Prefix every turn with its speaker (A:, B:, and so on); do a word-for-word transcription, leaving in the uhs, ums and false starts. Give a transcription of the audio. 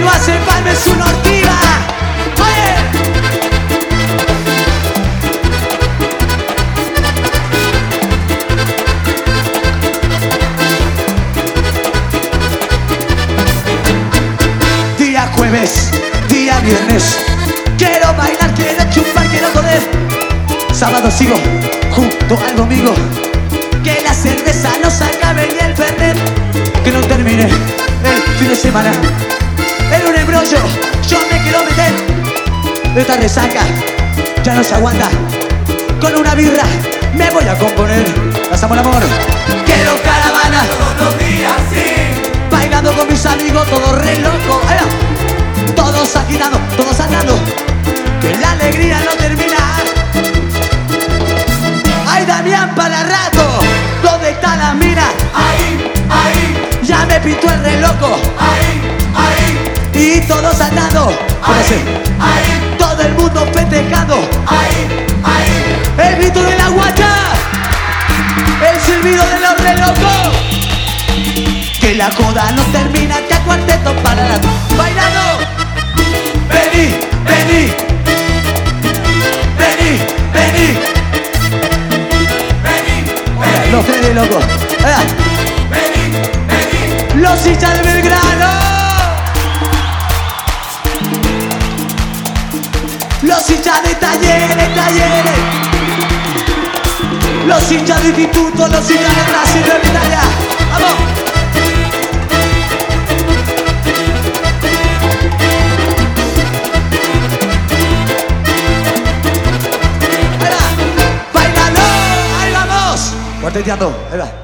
A: no hace palma es una ortiga. Oye. Día jueves, día viernes, quiero bailar, quiero chupar, quiero joder. Sábado sigo junto al domingo, que la cerveza no se acabe y el fernet que no termine el fin de semana. En un embrollo yo me quiero meter, esta resaca ya no se aguanta. Con una birra me voy a componer. Pasamos el amor. Quiero caravana
B: Todos los días, sí.
A: bailando con mis amigos, todos re locos. Todos agitando, todos andando, que la alegría no termina. Ay, Damián, para rato, ¿dónde está la mina?
B: Ahí, ahí,
A: Ya me pintó el re loco
B: ahí, ahí,
A: y todos andando. Póngase.
B: ahí,
A: Todo el mundo festejando.
B: ahí, ahí.
A: El grito de la guacha, el silbido de los re locos. Que la joda no termina, que a cuarteto para la bailando. Vení, vení, vení, vení.
B: Vení,
A: Los tres de locos. Ah,
B: vení, vení.
A: Los hinchas de Belgrano. Los hinchas de talleres, talleres. Los hinchas de instituto, los hinchas de Brasil, de Italia. ¡Vamos! Ahí va, bailando, ahí vamos. Cuarteteando, ahí va.